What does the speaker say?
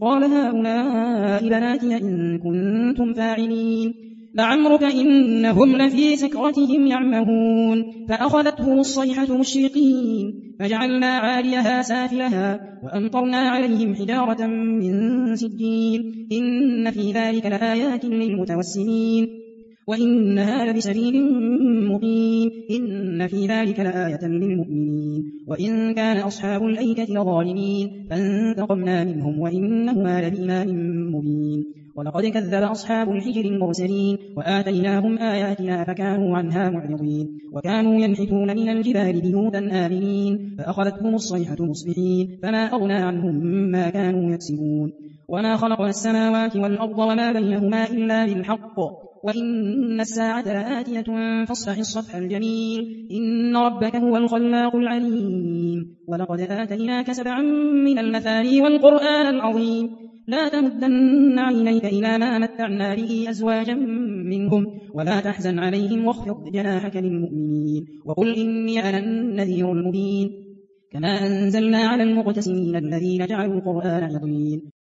قال هؤلاء بناتي إن كنتم فاعلين لعمرك إنهم لفي سكرتهم يعمهون فأخذتهم الصيحة مشرقين فجعلنا عاليها سافلها وأمطرنا عليهم حجارة من سجيل إن في ذلك لآيات للمتوسمين وإنها لبسبيل مقيم إن في ذلك لآية للمؤمنين وإن كان أصحاب الأيكة لظالمين فانتقمنا منهم وإنهما لبإمام مبين ولقد كذب أصحاب الحجر المرسلين وآتيناهم آياتنا فكانوا عنها معرضين وكانوا ينحتون من الجبال بيوتا آمنين فأخذتهم الصيحة مصبحين فما أغنى عنهم ما كانوا يكسبون وما خلقنا السماوات والأرض وما بينهما إلا بالحق وإن الساعة لآتية فاصفح الصفح الجميل إن ربك هو الخلاق العليم ولقد آتيناك 7 من المثاني والقرآن العظيم لا تمدن عينيك إلى ما متعنا به أزواجا منهم ولا تحزن عليهم واخفض جناحك للمؤمنين وقل إني أنا النذير المبين كما أنزلنا على المقتسمين الذين جعلوا القرآن عضين